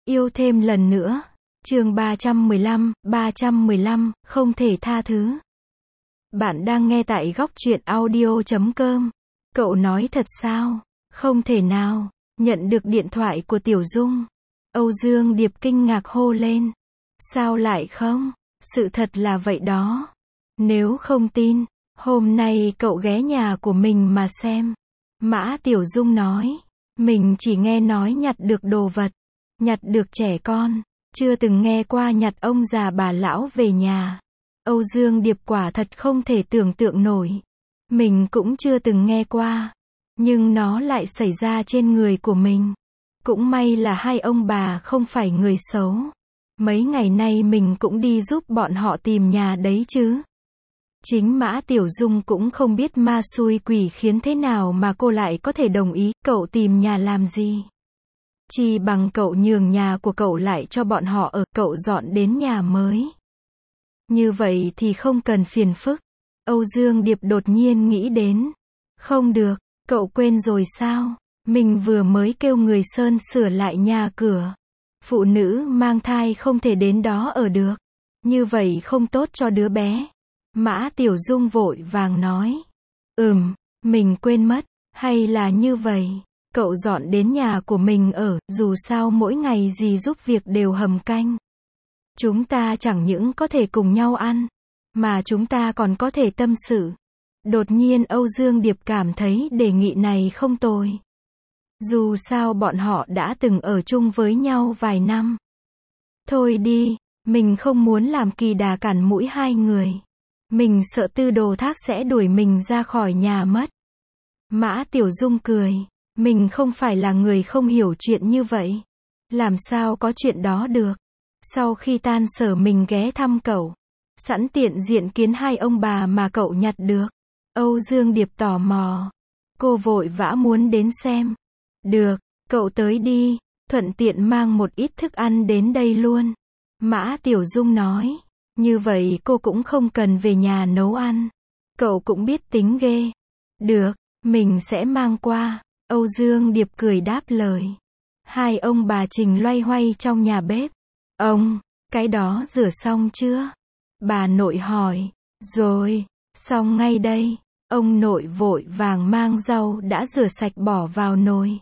Yêu thêm lần nữa. Chương 315, không thể tha thứ. Bạn đang nghe tại góc truyện audio.com. Cậu nói thật sao? Không thể nào. Nhận được điện thoại của Tiểu Dung. Âu Dương Điệp kinh ngạc hô lên. Sao lại không? Sự thật là vậy đó. Nếu không tin, hôm nay cậu ghé nhà của mình mà xem. Mã Tiểu Dung nói. Mình chỉ nghe nói nhặt được đồ vật, nhặt được trẻ con, chưa từng nghe qua nhặt ông già bà lão về nhà. Âu Dương Điệp quả thật không thể tưởng tượng nổi. Mình cũng chưa từng nghe qua, nhưng nó lại xảy ra trên người của mình. Cũng may là hai ông bà không phải người xấu. Mấy ngày nay mình cũng đi giúp bọn họ tìm nhà đấy chứ. Chính Mã Tiểu Dung cũng không biết ma xui quỷ khiến thế nào mà cô lại có thể đồng ý cậu tìm nhà làm gì. Chỉ bằng cậu nhường nhà của cậu lại cho bọn họ ở, cậu dọn đến nhà mới. Như vậy thì không cần phiền phức. Âu Dương Điệp đột nhiên nghĩ đến. Không được, cậu quên rồi sao? Mình vừa mới kêu người sơn sửa lại nhà cửa. Phụ nữ mang thai không thể đến đó ở được. Như vậy không tốt cho đứa bé. Mã Tiểu Dung vội vàng nói. Mình quên mất. Hay là như vậy, cậu dọn đến nhà của mình ở, dù sao mỗi ngày gì giúp việc đều hầm canh. Chúng ta chẳng những có thể cùng nhau ăn, mà chúng ta còn có thể tâm sự. Đột nhiên Âu Dương Điệp cảm thấy đề nghị này không tồi. Dù sao bọn họ đã từng ở chung với nhau vài năm. Thôi đi, mình không muốn làm kỳ đà cản mũi hai người. Mình sợ Tư Đồ Thác sẽ đuổi mình ra khỏi nhà mất. Mã Tiểu Dung cười. Mình không phải là người không hiểu chuyện như vậy. Làm sao có chuyện đó được. Sau khi tan sở mình ghé thăm cậu. Sẵn tiện diện kiến hai ông bà mà cậu nhặt được. Âu Dương Điệp tò mò. Cô vội vã muốn đến xem. Được, cậu tới đi. Thuận tiện mang một ít thức ăn đến đây luôn. Mã Tiểu Dung nói. Như vậy cô cũng không cần về nhà nấu ăn. Cậu cũng biết tính ghê. Được, mình sẽ mang qua. Âu Dương Điệp cười đáp lời. Hai ông bà Trình loay hoay trong nhà bếp. Ông, cái đó rửa xong chưa? Bà nội hỏi. Rồi, xong ngay đây. Ông nội vội vàng mang rau đã rửa sạch bỏ vào nồi.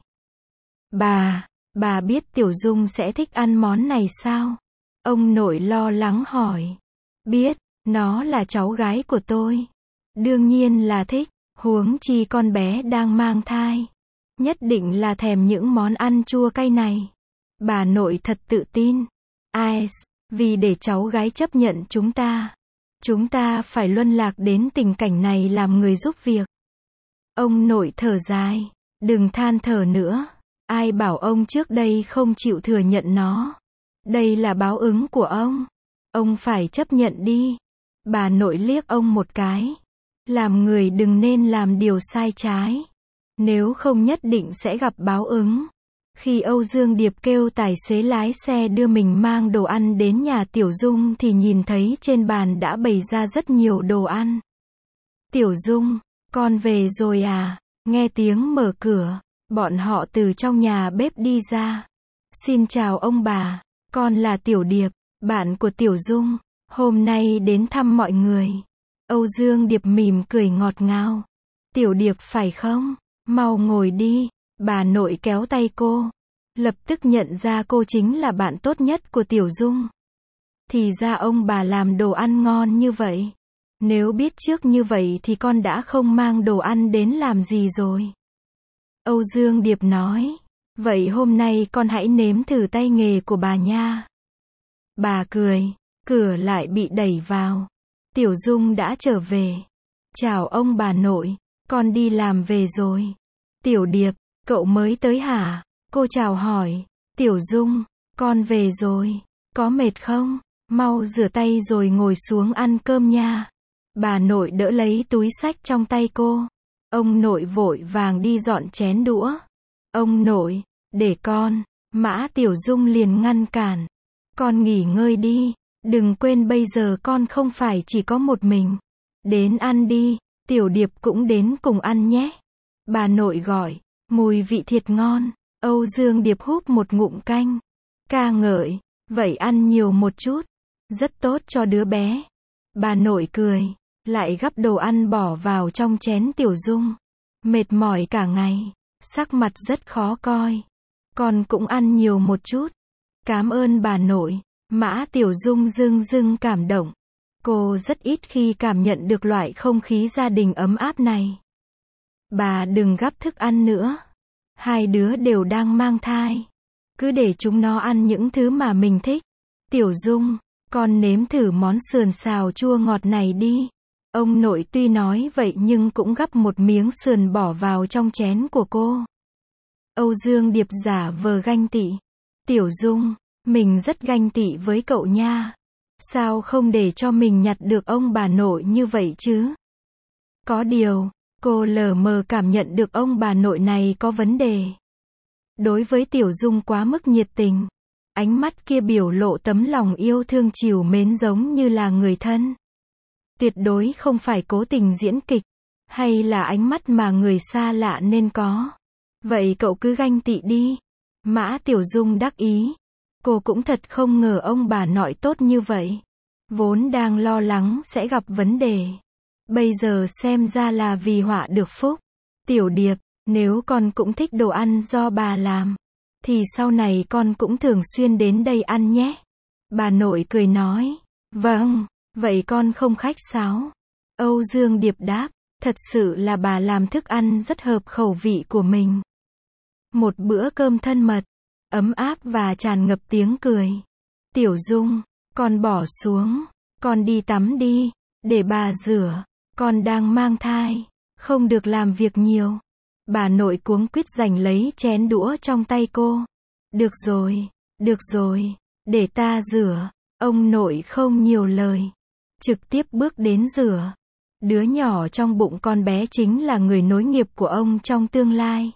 Bà biết Tiểu Dung sẽ thích ăn món này sao? Ông nội lo lắng hỏi. Biết, nó là cháu gái của tôi. Đương nhiên là thích, huống chi con bé đang mang thai. Nhất định là thèm những món ăn chua cay này. Bà nội thật tự tin. Vì để cháu gái chấp nhận chúng ta phải luân lạc đến tình cảnh này làm người giúp việc. Ông nội thở dài. Đừng than thở nữa. Ai bảo ông trước đây không chịu thừa nhận nó. Đây là báo ứng của ông. Ông phải chấp nhận đi. Bà nội liếc ông một cái. Làm người đừng nên làm điều sai trái. Nếu không nhất định sẽ gặp báo ứng. Khi Âu Dương Điệp kêu tài xế lái xe đưa mình mang đồ ăn đến nhà Tiểu Dung thì nhìn thấy trên bàn đã bày ra rất nhiều đồ ăn. Tiểu Dung, con về rồi à? Nghe tiếng mở cửa, bọn họ từ trong nhà bếp đi ra. Xin chào ông bà, con là Tiểu Điệp, bạn của Tiểu Dung, hôm nay đến thăm mọi người. Âu Dương Điệp mỉm cười ngọt ngào. Tiểu Điệp phải không? Mau ngồi đi. Bà nội kéo tay cô. Lập tức nhận ra cô chính là bạn tốt nhất của Tiểu Dung. Thì ra ông bà làm đồ ăn ngon như vậy. Nếu biết trước như vậy thì con đã không mang đồ ăn đến làm gì rồi. Âu Dương Điệp nói. Vậy hôm nay con hãy nếm thử tay nghề của bà nha. Bà cười. Cửa lại bị đẩy vào. Tiểu Dung đã trở về. Chào ông bà nội. Con đi làm về rồi. Tiểu Điệp, cậu mới tới hả? Cô chào hỏi. Tiểu Dung, con về rồi. Có mệt không? Mau rửa tay rồi ngồi xuống ăn cơm nha. Bà nội đỡ lấy túi xách trong tay cô. Ông nội vội vàng đi dọn chén đũa. Ông nội, để con. Mã Tiểu Dung liền ngăn cản. Con nghỉ ngơi đi. Đừng quên bây giờ con không phải chỉ có một mình. Đến ăn đi. Tiểu Điệp cũng đến cùng ăn nhé. Bà nội gọi. Mùi vị thiệt ngon. Âu Dương Điệp húp một ngụm canh. ca ngợi, vậy ăn nhiều một chút, rất tốt cho đứa bé. Bà nội cười, lại gắp đồ ăn bỏ vào trong chén Tiểu Dung. Mệt mỏi cả ngày, sắc mặt rất khó coi. Con cũng ăn nhiều một chút. Cảm ơn bà nội. Mã Tiểu Dung dưng dưng cảm động. Cô rất ít khi cảm nhận được loại không khí gia đình ấm áp này. Bà đừng gắp thức ăn nữa. Hai đứa đều đang mang thai. Cứ để chúng nó ăn những thứ mà mình thích. Tiểu Dung, con nếm thử món sườn xào chua ngọt này đi. Ông nội tuy nói vậy nhưng cũng gắp một miếng sườn bỏ vào trong chén của cô. Âu Dương Điệp giả vờ ganh tị. Tiểu Dung, mình rất ganh tị với cậu nha. Sao không để cho mình nhặt được ông bà nội như vậy chứ? Có điều, cô lờ mờ cảm nhận được ông bà nội này có vấn đề. Đối với Tiểu Dung quá mức nhiệt tình. Ánh mắt kia biểu lộ tấm lòng yêu thương trìu mến giống như là người thân. Tuyệt đối không phải cố tình diễn kịch, hay là ánh mắt mà người xa lạ nên có. Vậy cậu cứ ganh tị đi. Mã Tiểu Dung đắc ý. Cô cũng thật không ngờ ông bà nội tốt như vậy. Vốn đang lo lắng sẽ gặp vấn đề. Bây giờ xem ra là vì họa được phúc. Tiểu Điệp, nếu con cũng thích đồ ăn do bà làm, thì sau này con cũng thường xuyên đến đây ăn nhé. Bà nội cười nói. Vâng, vậy con không khách sáo. Âu Dương Điệp đáp. Thật sự là bà làm thức ăn rất hợp khẩu vị của mình. Một bữa cơm thân mật, ấm áp và tràn ngập tiếng cười. Tiểu Dung, con bỏ xuống, con đi tắm đi, để bà rửa, con đang mang thai, không được làm việc nhiều. Bà nội cuống quýt giành lấy chén đũa trong tay cô. Được rồi, để ta rửa. Ông nội không nhiều lời, trực tiếp bước đến rửa. Đứa nhỏ trong bụng con bé chính là người nối nghiệp của ông trong tương lai.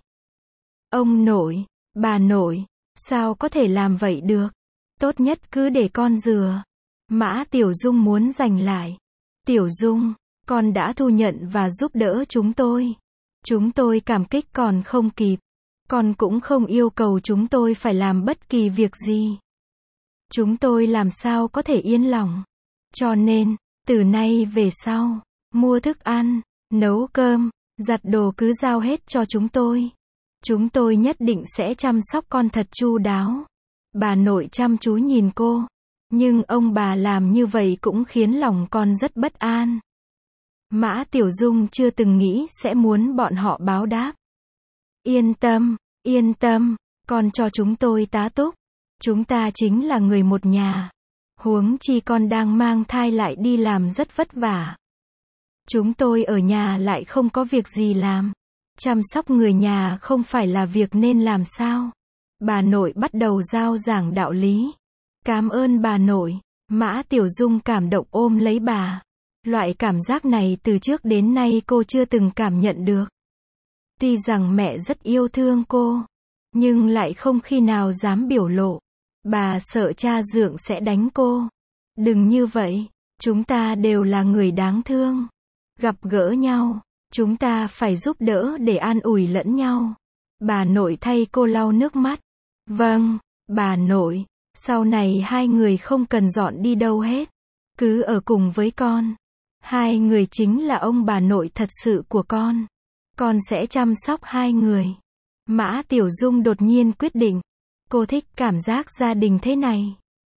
Ông nội, bà nội, sao có thể làm vậy được? Tốt nhất cứ để con rửa. Mã Tiểu Dung muốn giành lại. Tiểu Dung, con đã thu nhận và giúp đỡ chúng tôi. Chúng tôi cảm kích còn không kịp. Con cũng không yêu cầu chúng tôi phải làm bất kỳ việc gì. Chúng tôi làm sao có thể yên lòng. Cho nên, từ nay về sau, mua thức ăn, nấu cơm, giặt đồ cứ giao hết cho chúng tôi. Chúng tôi nhất định sẽ chăm sóc con thật chu đáo. Bà nội chăm chú nhìn cô. Nhưng ông bà làm như vậy cũng khiến lòng con rất bất an. Mã Tiểu Dung chưa từng nghĩ sẽ muốn bọn họ báo đáp. Yên tâm, con cho chúng tôi tá túc. Chúng ta chính là người một nhà. Huống chi con đang mang thai lại đi làm rất vất vả. Chúng tôi ở nhà lại không có việc gì làm. Chăm sóc người nhà không phải là việc nên làm sao? Bà nội bắt đầu rao giảng đạo lý. Cảm ơn bà nội. Mã Tiểu Dung cảm động ôm lấy bà. Loại cảm giác này từ trước đến nay cô chưa từng cảm nhận được. Tuy rằng mẹ rất yêu thương cô, nhưng lại không khi nào dám biểu lộ. Bà sợ cha dượng sẽ đánh cô. Đừng như vậy, chúng ta đều là người đáng thương. Gặp gỡ nhau, chúng ta phải giúp đỡ để an ủi lẫn nhau. Bà nội thay cô lau nước mắt. Vâng, bà nội, sau này hai người không cần dọn đi đâu hết. Cứ ở cùng với con. Hai người chính là ông bà nội thật sự của con. Con sẽ chăm sóc hai người. Mã Tiểu Dung đột nhiên quyết định. Cô thích cảm giác gia đình thế này.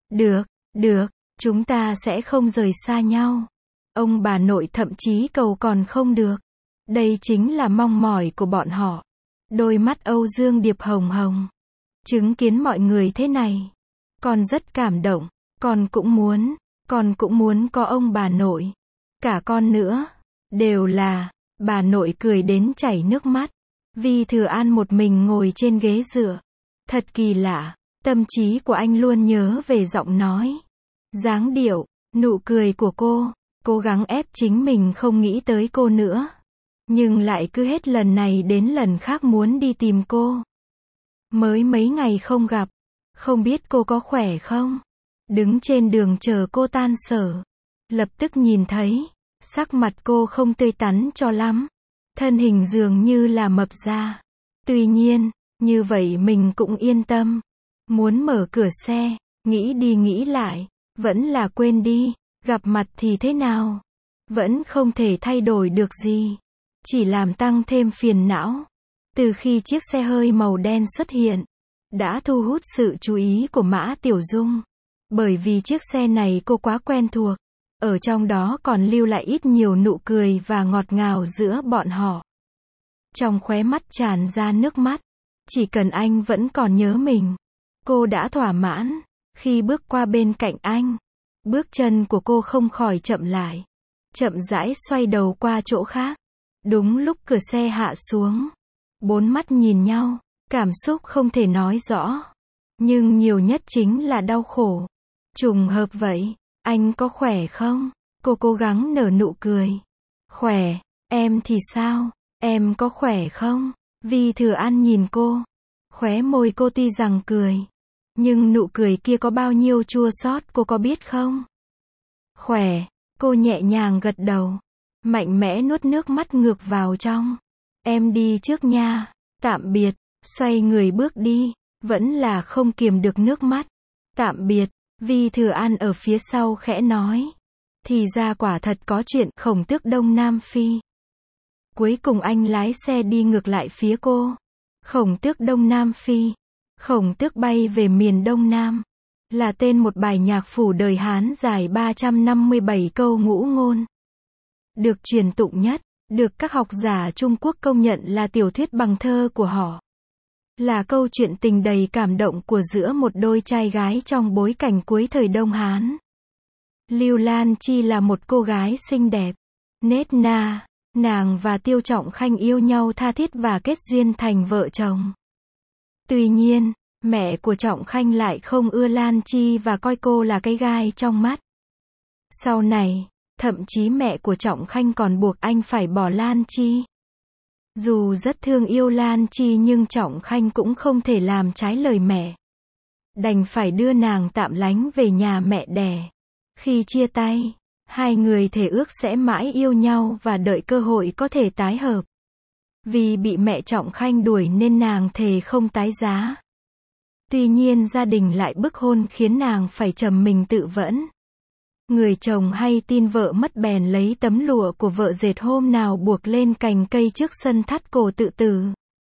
Được, chúng ta sẽ không rời xa nhau. Ông bà nội thậm chí cầu còn không được. Đây chính là mong mỏi của bọn họ. Đôi mắt Âu Dương Điệp hồng hồng. Chứng kiến mọi người thế này, con rất cảm động. Con cũng muốn có ông bà nội. Cả con nữa. Đều là. Bà nội cười đến chảy nước mắt. Vi Thừa An một mình ngồi trên ghế dựa. Thật kỳ lạ, tâm trí của anh luôn nhớ về giọng nói, dáng điệu, nụ cười của cô, cố gắng ép chính mình không nghĩ tới cô nữa. Nhưng lại cứ hết lần này đến lần khác muốn đi tìm cô. Mới mấy ngày không gặp, không biết cô có khỏe không? Đứng trên đường chờ cô tan sở, lập tức nhìn thấy, sắc mặt cô không tươi tắn cho lắm. Thân hình dường như là mập ra. Tuy nhiên, như vậy mình cũng yên tâm. Muốn mở cửa xe, nghĩ đi nghĩ lại, vẫn là quên đi, gặp mặt thì thế nào? Vẫn không thể thay đổi được gì, chỉ làm tăng thêm phiền não. Từ khi chiếc xe hơi màu đen xuất hiện, đã thu hút sự chú ý của Mã Tiểu Dung. Bởi vì chiếc xe này cô quá quen thuộc, ở trong đó còn lưu lại ít nhiều nụ cười và ngọt ngào giữa bọn họ. Trong khóe mắt tràn ra nước mắt, chỉ cần anh vẫn còn nhớ mình. Cô đã thỏa mãn, khi bước qua bên cạnh anh, bước chân của cô không khỏi chậm lại, chậm rãi xoay đầu qua chỗ khác. Đúng lúc cửa xe hạ xuống, bốn mắt nhìn nhau, cảm xúc không thể nói rõ, nhưng nhiều nhất chính là đau khổ. Trùng hợp vậy, anh có khỏe không? Cô cố gắng nở nụ cười. Khỏe, em thì sao? Em có khỏe không? Vi Thừa An nhìn cô, khóe môi cô tuy rằng cười, nhưng nụ cười kia có bao nhiêu chua xót cô có biết không? Khỏe, cô nhẹ nhàng gật đầu, mạnh mẽ nuốt nước mắt ngược vào trong. Em đi trước nha, tạm biệt, xoay người bước đi, vẫn là không kiềm được nước mắt. Tạm biệt, Vi Thừa An ở phía sau khẽ nói. Thì ra quả thật có chuyện Khổng Tước Đông Nam Phi. Cuối cùng anh lái xe đi ngược lại phía cô. Khổng Tước Đông Nam Phi. Khổng Tước bay về miền Đông Nam. Là tên một bài nhạc phủ đời Hán dài 357 câu ngũ ngôn. Được truyền tụng nhất, được các học giả Trung Quốc công nhận là tiểu thuyết bằng thơ của họ. Là câu chuyện tình đầy cảm động của giữa một đôi trai gái trong bối cảnh cuối thời Đông Hán. Lưu Lan Chi là một cô gái xinh đẹp, nết na, nàng và Tiêu Trọng Khanh yêu nhau tha thiết và kết duyên thành vợ chồng. Tuy nhiên, mẹ của Trọng Khanh lại không ưa Lan Chi và coi cô là cái gai trong mắt. Sau này, thậm chí mẹ của Trọng Khanh còn buộc anh phải bỏ Lan Chi. Dù rất thương yêu Lan Chi nhưng Trọng Khanh cũng không thể làm trái lời mẹ. Đành phải đưa nàng tạm lánh về nhà mẹ đẻ. Khi chia tay, hai người thề ước sẽ mãi yêu nhau và đợi cơ hội có thể tái hợp. Vì bị mẹ Trọng Khanh đuổi nên nàng thề không tái giá. Tuy nhiên gia đình lại bức hôn khiến nàng phải trầm mình tự vẫn. Người chồng hay tin vợ mất bèn lấy tấm lụa của vợ dệt hôm nào buộc lên cành cây trước sân thắt cổ tự tử.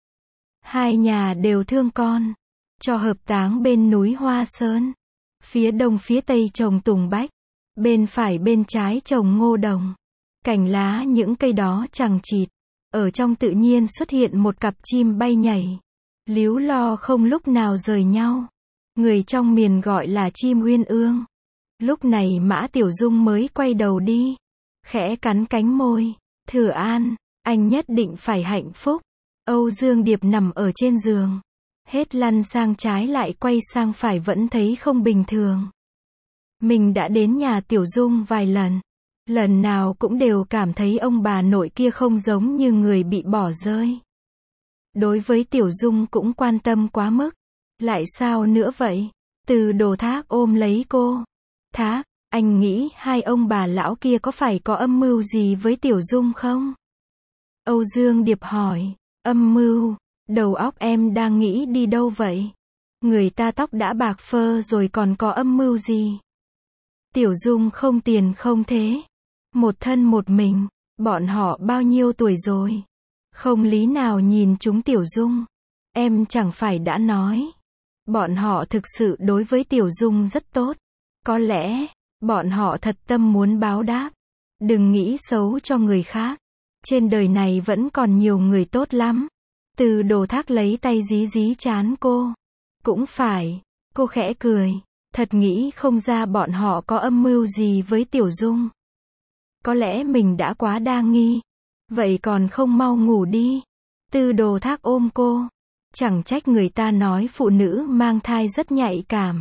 Hai nhà đều thương con. Cho hợp táng bên núi Hoa Sơn. Phía đông phía tây trồng tùng bách. Bên phải bên trái trồng ngô đồng. Cành lá những cây đó chằng chịt. Ở trong tự nhiên xuất hiện một cặp chim bay nhảy. Líu lo không lúc nào rời nhau. Người trong miền gọi là chim uyên ương. Lúc này Mã Tiểu Dung mới quay đầu đi. Khẽ cắn cánh môi. Thừa An, anh nhất định phải hạnh phúc. Âu Dương Điệp nằm ở trên giường. Hết lăn sang trái lại quay sang phải vẫn thấy không bình thường. Mình đã đến nhà Tiểu Dung vài lần. Lần nào cũng đều cảm thấy ông bà nội kia không giống như người bị bỏ rơi. Đối với Tiểu Dung cũng quan tâm quá mức. Lại sao nữa vậy? Từ Đồ Thác ôm lấy cô. Thác, anh nghĩ hai ông bà lão kia có phải có âm mưu gì với Tiểu Dung không? Âu Dương Điệp hỏi. Âm mưu? Đầu óc em đang nghĩ đi đâu vậy? Người ta tóc đã bạc phơ rồi còn có âm mưu gì? Tiểu Dung không tiền không thế. Một thân một mình. Bọn họ bao nhiêu tuổi rồi? Không lý nào nhìn chúng Tiểu Dung. Em chẳng phải đã nói. Bọn họ thực sự đối với Tiểu Dung rất tốt. Có lẽ, bọn họ thật tâm muốn báo đáp. Đừng nghĩ xấu cho người khác. Trên đời này vẫn còn nhiều người tốt lắm. Từ Đồ Thác lấy tay dí dí trán cô. Cũng phải. Cô khẽ cười. Thật nghĩ không ra bọn họ có âm mưu gì với Tiểu Dung. Có lẽ mình đã quá đa nghi. Vậy còn không mau ngủ đi. Từ Đồ Thác ôm cô. Chẳng trách người ta nói phụ nữ mang thai rất nhạy cảm.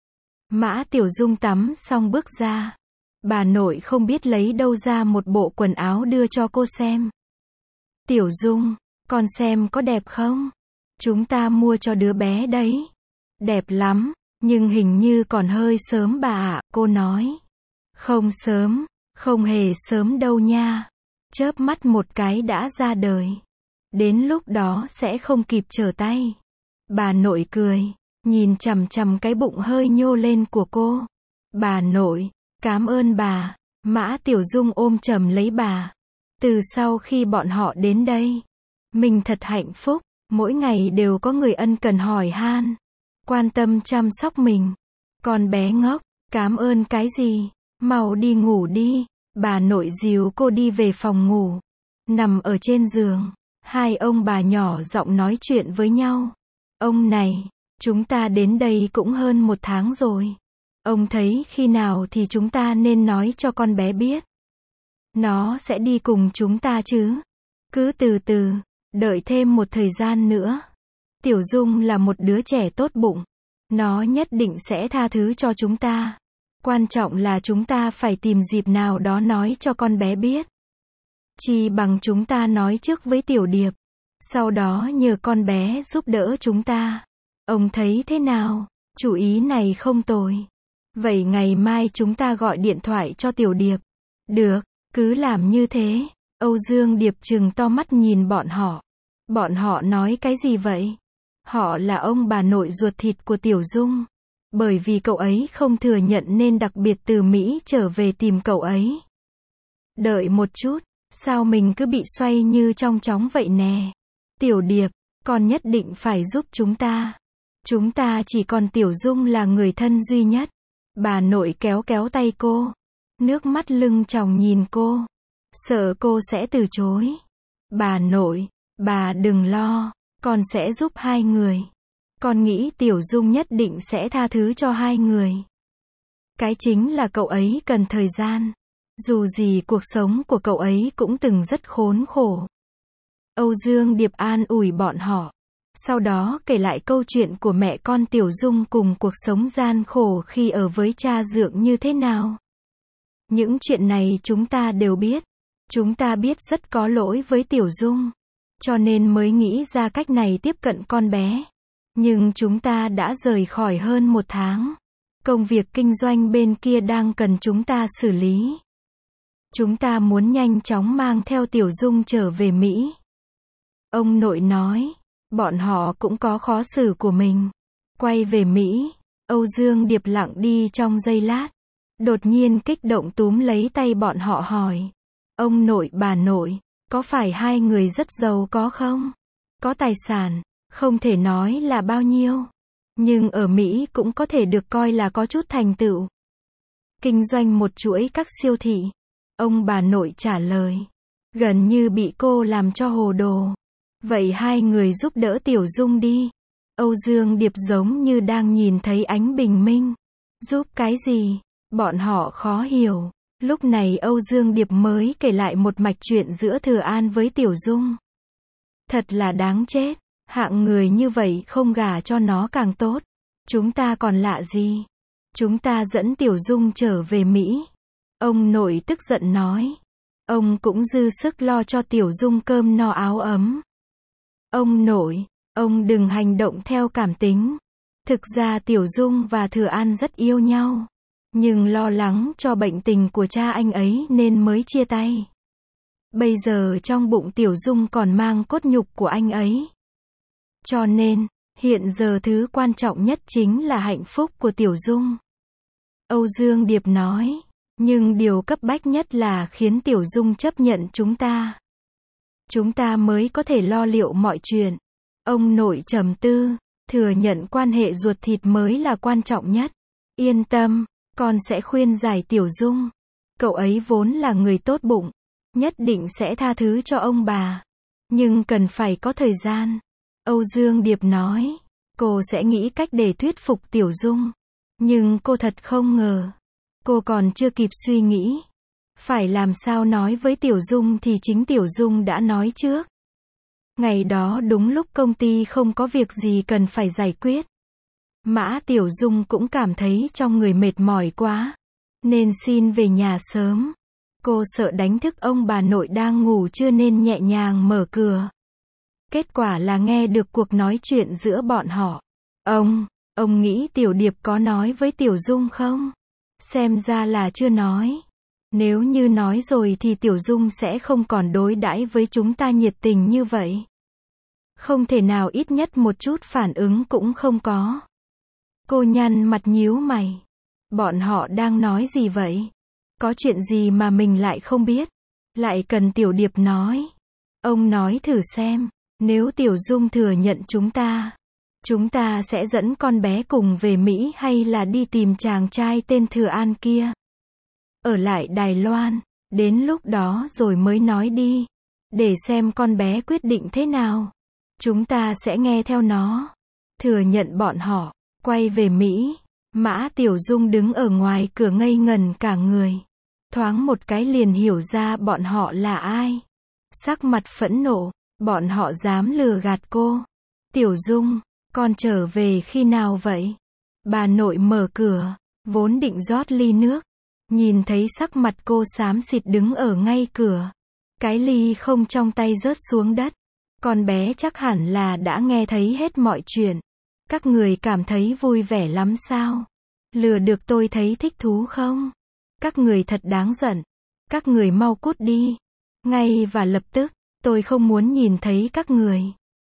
Mã Tiểu Dung tắm xong bước ra. Bà nội không biết lấy đâu ra một bộ quần áo đưa cho cô xem. Tiểu Dung, con xem có đẹp không? Chúng ta mua cho đứa bé đấy. Đẹp lắm, nhưng hình như còn hơi sớm bà ạ, cô nói. Không sớm, không hề sớm đâu nha. Chớp mắt một cái đã ra đời. Đến lúc đó sẽ không kịp trở tay. Bà nội cười. nhìn chằm chằm cái bụng hơi nhô lên của cô. Bà nội, cảm ơn bà. Mã Tiểu Dung ôm chầm lấy bà. Từ sau khi bọn họ đến đây, mình thật hạnh phúc, mỗi ngày đều có người ân cần hỏi han, quan tâm chăm sóc mình. Con bé ngốc, cảm ơn cái gì, mau đi ngủ đi. Bà nội dìu cô đi về phòng ngủ. Nằm ở trên giường, hai ông bà nhỏ giọng nói chuyện với nhau. Ông này, chúng ta đến đây cũng hơn 1 tháng rồi. Ông thấy khi nào thì chúng ta nên nói cho con bé biết. Nó sẽ đi cùng chúng ta chứ. Cứ từ từ, đợi thêm một thời gian nữa. Tiểu Dung là một đứa trẻ tốt bụng. Nó nhất định sẽ tha thứ cho chúng ta. Quan trọng là chúng ta phải tìm dịp nào đó nói cho con bé biết. Chi bằng chúng ta nói trước với Tiểu Điệp. Sau đó nhờ con bé giúp đỡ chúng ta. Ông thấy thế nào? Chủ ý này không tồi. Vậy ngày mai chúng ta gọi điện thoại cho Tiểu Điệp. Được, cứ làm như thế. Âu Dương Điệp trừng to mắt nhìn bọn họ. Bọn họ nói cái gì vậy? Họ là ông bà nội ruột thịt của Tiểu Dung. Bởi vì cậu ấy không thừa nhận nên đặc biệt từ Mỹ trở về tìm cậu ấy. Đợi một chút, sao mình cứ bị xoay như trong chóng vậy nè? Tiểu Điệp, con nhất định phải giúp chúng ta. Chúng ta chỉ còn Tiểu Dung là người thân duy nhất. Bà nội kéo kéo tay cô. Nước mắt lưng tròng nhìn cô. Sợ cô sẽ từ chối. Bà nội, bà đừng lo, con sẽ giúp hai người. Con nghĩ Tiểu Dung nhất định sẽ tha thứ cho hai người. Cái chính là cậu ấy cần thời gian. Dù gì cuộc sống của cậu ấy cũng từng rất khốn khổ. Âu Dương Điệp an ủi bọn họ. Sau đó kể lại câu chuyện của mẹ con Tiểu Dung cùng cuộc sống gian khổ khi ở với cha dượng như thế nào. Những chuyện này chúng ta đều biết. Chúng ta biết rất có lỗi với Tiểu Dung. Cho nên mới nghĩ ra cách này tiếp cận con bé. Nhưng chúng ta đã rời khỏi hơn 1 tháng. Công việc kinh doanh bên kia đang cần chúng ta xử lý. Chúng ta muốn nhanh chóng mang theo Tiểu Dung trở về Mỹ. Ông nội nói, bọn họ cũng có khó xử của mình. Quay về Mỹ, Âu Dương Điệp lặng đi trong giây lát. Đột nhiên kích động túm lấy tay bọn họ hỏi. Ông nội bà nội, có phải hai người rất giàu có không? Có tài sản, không thể nói là bao nhiêu. Nhưng ở Mỹ cũng có thể được coi là có chút thành tựu. Kinh doanh một chuỗi các siêu thị. Ông bà nội trả lời. Gần như bị cô làm cho hồ đồ. Vậy hai người giúp đỡ Tiểu Dung đi. Âu Dương Điệp giống như đang nhìn thấy ánh bình minh. Giúp cái gì? Bọn họ khó hiểu. Lúc này Âu Dương Điệp mới kể lại một mạch chuyện giữa Thừa An với Tiểu Dung. Thật là đáng chết. Hạng người như vậy không gả cho nó càng tốt. Chúng ta còn lạ gì? Chúng ta dẫn Tiểu Dung trở về Mỹ. Ông nội tức giận nói. Ông cũng dư sức lo cho Tiểu Dung cơm no áo ấm. Ông nội, ông đừng hành động theo cảm tính. Thực ra Tiểu Dung và Thừa An rất yêu nhau. Nhưng lo lắng cho bệnh tình của cha anh ấy nên mới chia tay. Bây giờ trong bụng Tiểu Dung còn mang cốt nhục của anh ấy. Cho nên, hiện giờ thứ quan trọng nhất chính là hạnh phúc của Tiểu Dung. Âu Dương Điệp nói, nhưng điều cấp bách nhất là khiến Tiểu Dung chấp nhận chúng ta. Chúng ta mới có thể lo liệu mọi chuyện. Ông nội trầm tư, thừa nhận quan hệ ruột thịt mới là quan trọng nhất. Yên tâm, con sẽ khuyên giải Tiểu Dung. Cậu ấy vốn là người tốt bụng, nhất định sẽ tha thứ cho ông bà. Nhưng cần phải có thời gian. Âu Dương Điệp nói, cô sẽ nghĩ cách để thuyết phục Tiểu Dung. Nhưng cô thật không ngờ. Cô còn chưa kịp suy nghĩ. Phải làm sao nói với Tiểu Dung thì chính Tiểu Dung đã nói trước. Ngày đó đúng lúc công ty không có việc gì cần phải giải quyết. Mã Tiểu Dung cũng cảm thấy trong người mệt mỏi quá. Nên xin về nhà sớm. Cô sợ đánh thức ông bà nội đang ngủ trưa nên nhẹ nhàng mở cửa. Kết quả là nghe được cuộc nói chuyện giữa bọn họ. Ông nghĩ Tiểu Điệp có nói với Tiểu Dung không? Xem ra là chưa nói. Nếu như nói rồi thì Tiểu Dung sẽ không còn đối đãi với chúng ta nhiệt tình như vậy. Không thể nào ít nhất một chút phản ứng cũng không có. Cô nhăn mặt nhíu mày. Bọn họ đang nói gì vậy? Có chuyện gì mà mình lại không biết? Lại cần Tiểu Điệp nói. Ông nói thử xem, nếu Tiểu Dung thừa nhận chúng ta sẽ dẫn con bé cùng về Mỹ hay là đi tìm chàng trai tên Thừa An kia? Ở lại Đài Loan, đến lúc đó rồi mới nói đi. Để xem con bé quyết định thế nào. Chúng ta sẽ nghe theo nó. Thừa nhận bọn họ, quay về Mỹ. Mã Tiểu Dung đứng ở ngoài cửa ngây ngần cả người. Thoáng một cái liền hiểu ra bọn họ là ai. Sắc mặt phẫn nộ, bọn họ dám lừa gạt cô. Tiểu Dung, con trở về khi nào vậy? Bà nội mở cửa, vốn định rót ly nước. Nhìn thấy sắc mặt cô xám xịt đứng ở ngay cửa. Cái ly không trong tay rớt xuống đất. Con bé chắc hẳn là đã nghe thấy hết mọi chuyện. Các người cảm thấy vui vẻ lắm sao? Lừa được tôi thấy thích thú không? Các người thật đáng giận. Các người mau cút đi. Ngay và lập tức, tôi không muốn nhìn thấy các người.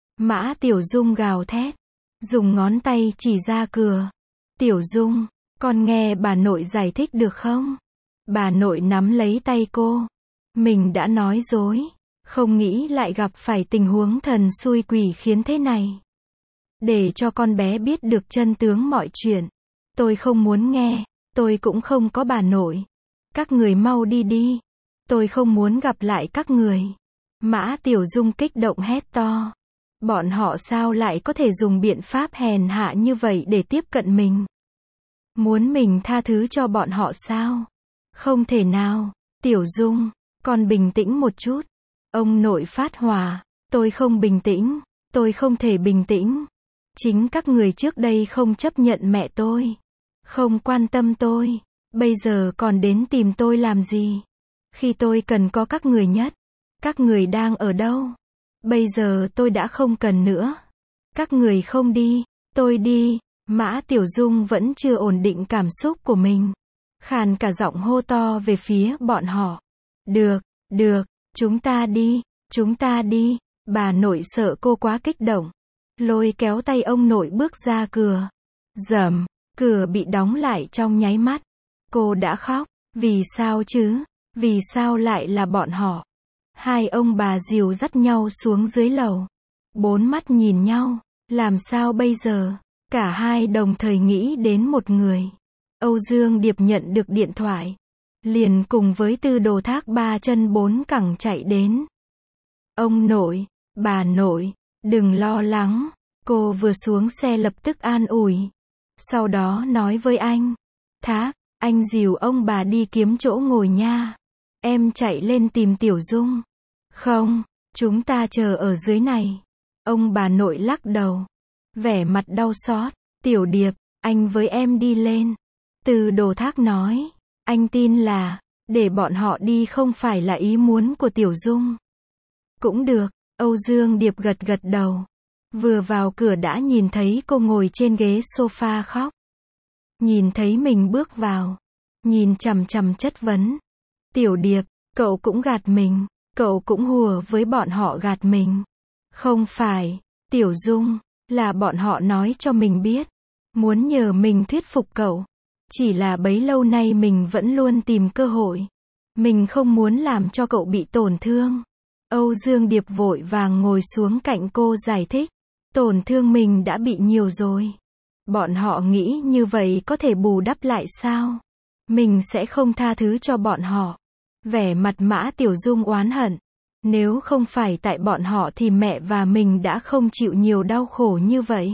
Mã Tiểu Dung gào thét. Dùng ngón tay chỉ ra cửa. Tiểu Dung, con nghe bà nội giải thích được không? Bà nội nắm lấy tay cô. Mình đã nói dối. Không nghĩ lại gặp phải tình huống thần xui quỷ khiến thế này. Để cho con bé biết được chân tướng mọi chuyện. Tôi không muốn nghe. Tôi cũng không có bà nội. Các người mau đi đi. Tôi không muốn gặp lại các người. Mã Tiểu Dung kích động hét to. Bọn họ sao lại có thể dùng biện pháp hèn hạ như vậy để tiếp cận mình? Muốn mình tha thứ cho bọn họ sao? Không thể nào. Tiểu Dung, con bình tĩnh một chút. Ông nội phát hỏa. Tôi không bình tĩnh. Tôi không thể bình tĩnh. Chính các người trước đây không chấp nhận mẹ tôi. Không quan tâm tôi. Bây giờ còn đến tìm tôi làm gì? Khi tôi cần có các người nhất. Các người đang ở đâu? Bây giờ tôi đã không cần nữa. Các người không đi. Tôi đi. Mã Tiểu Dung vẫn chưa ổn định cảm xúc của mình. Khàn cả giọng hô to về phía bọn họ. Được, chúng ta đi. Bà nội sợ cô quá kích động. Lôi kéo tay ông nội bước ra cửa. Rầm, cửa bị đóng lại trong nháy mắt. Cô đã khóc. Vì sao chứ? Vì sao lại là bọn họ? Hai ông bà dìu dắt nhau xuống dưới lầu. Bốn mắt nhìn nhau. Làm sao bây giờ? Cả hai đồng thời nghĩ đến một người. Âu Dương Điệp nhận được điện thoại. Liền cùng với Tư Đồ Thác ba chân bốn cẳng chạy đến. Ông nội, bà nội, đừng lo lắng. Cô vừa xuống xe lập tức an ủi. Sau đó nói với anh. Thác, anh dìu ông bà đi kiếm chỗ ngồi nha. Em chạy lên tìm Tiểu Dung. Không, chúng ta chờ ở dưới này. Ông bà nội lắc đầu. Vẻ mặt đau xót. Tiểu Điệp, anh với em đi lên. Tư Đồ Thác nói. Anh tin là, để bọn họ đi không phải là ý muốn của Tiểu Dung. Cũng được, Âu Dương Điệp gật gật đầu. Vừa vào cửa đã nhìn thấy cô ngồi trên ghế sofa khóc. Nhìn thấy mình bước vào. Nhìn chằm chằm chất vấn. Tiểu Điệp, cậu cũng gạt mình. Cậu cũng hùa với bọn họ gạt mình. Không phải, Tiểu Dung, là bọn họ nói cho mình biết. Muốn nhờ mình thuyết phục cậu. Chỉ là bấy lâu nay mình vẫn luôn tìm cơ hội. Mình không muốn làm cho cậu bị tổn thương. Âu Dương Điệp vội vàng ngồi xuống cạnh cô giải thích. Tổn thương mình đã bị nhiều rồi. Bọn họ nghĩ như vậy có thể bù đắp lại sao? Mình sẽ không tha thứ cho bọn họ. Vẻ mặt Mã Tiểu Dung oán hận. Nếu không phải tại bọn họ thì mẹ và mình đã không chịu nhiều đau khổ như vậy.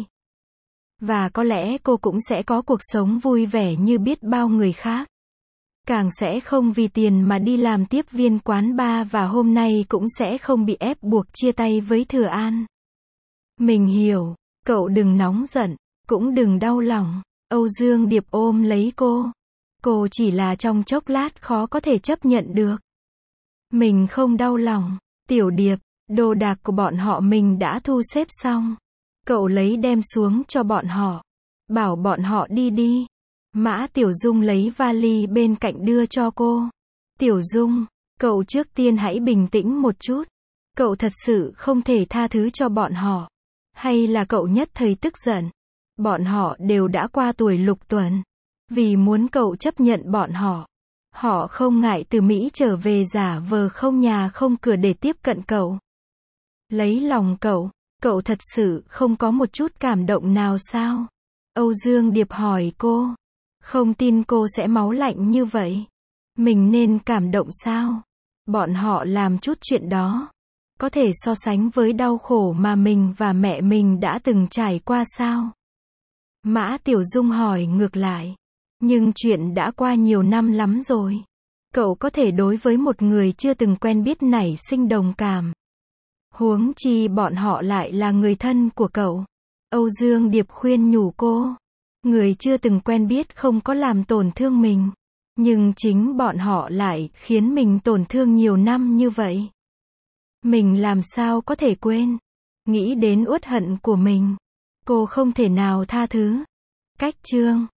Và có lẽ cô cũng sẽ có cuộc sống vui vẻ như biết bao người khác. Càng sẽ không vì tiền mà đi làm tiếp viên quán bar và hôm nay cũng sẽ không bị ép buộc chia tay với Thừa An. Mình hiểu, cậu đừng nóng giận, cũng đừng đau lòng. Âu Dương Điệp ôm lấy cô. Cô chỉ là trong chốc lát khó có thể chấp nhận được. Mình không đau lòng. Tiểu Điệp, đồ đạc của bọn họ mình đã thu xếp xong. Cậu lấy đem xuống cho bọn họ. Bảo bọn họ đi đi. Mã Tiểu Dung lấy vali bên cạnh đưa cho cô. Tiểu Dung, cậu trước tiên hãy bình tĩnh một chút. Cậu thật sự không thể tha thứ cho bọn họ. Hay là cậu nhất thời tức giận? Bọn họ đều đã qua tuổi lục tuần. Vì muốn cậu chấp nhận bọn họ, họ không ngại từ Mỹ trở về giả vờ không nhà không cửa để tiếp cận cậu. Lấy lòng cậu thật sự không có một chút cảm động nào sao? Âu Dương Điệp hỏi cô. Không tin cô sẽ máu lạnh như vậy. Mình nên cảm động sao? Bọn họ làm chút chuyện đó, có thể so sánh với đau khổ mà mình và mẹ mình đã từng trải qua sao? Mã Tiểu Dung hỏi ngược lại. Nhưng chuyện đã qua nhiều năm lắm rồi. Cậu có thể đối với một người chưa từng quen biết nảy sinh đồng cảm. Huống chi bọn họ lại là người thân của cậu. Âu Dương Điệp khuyên nhủ cô. Người chưa từng quen biết không có làm tổn thương mình. Nhưng chính bọn họ lại khiến mình tổn thương nhiều năm như vậy. Mình làm sao có thể quên. Nghĩ đến uất hận của mình, cô không thể nào tha thứ. Cách chương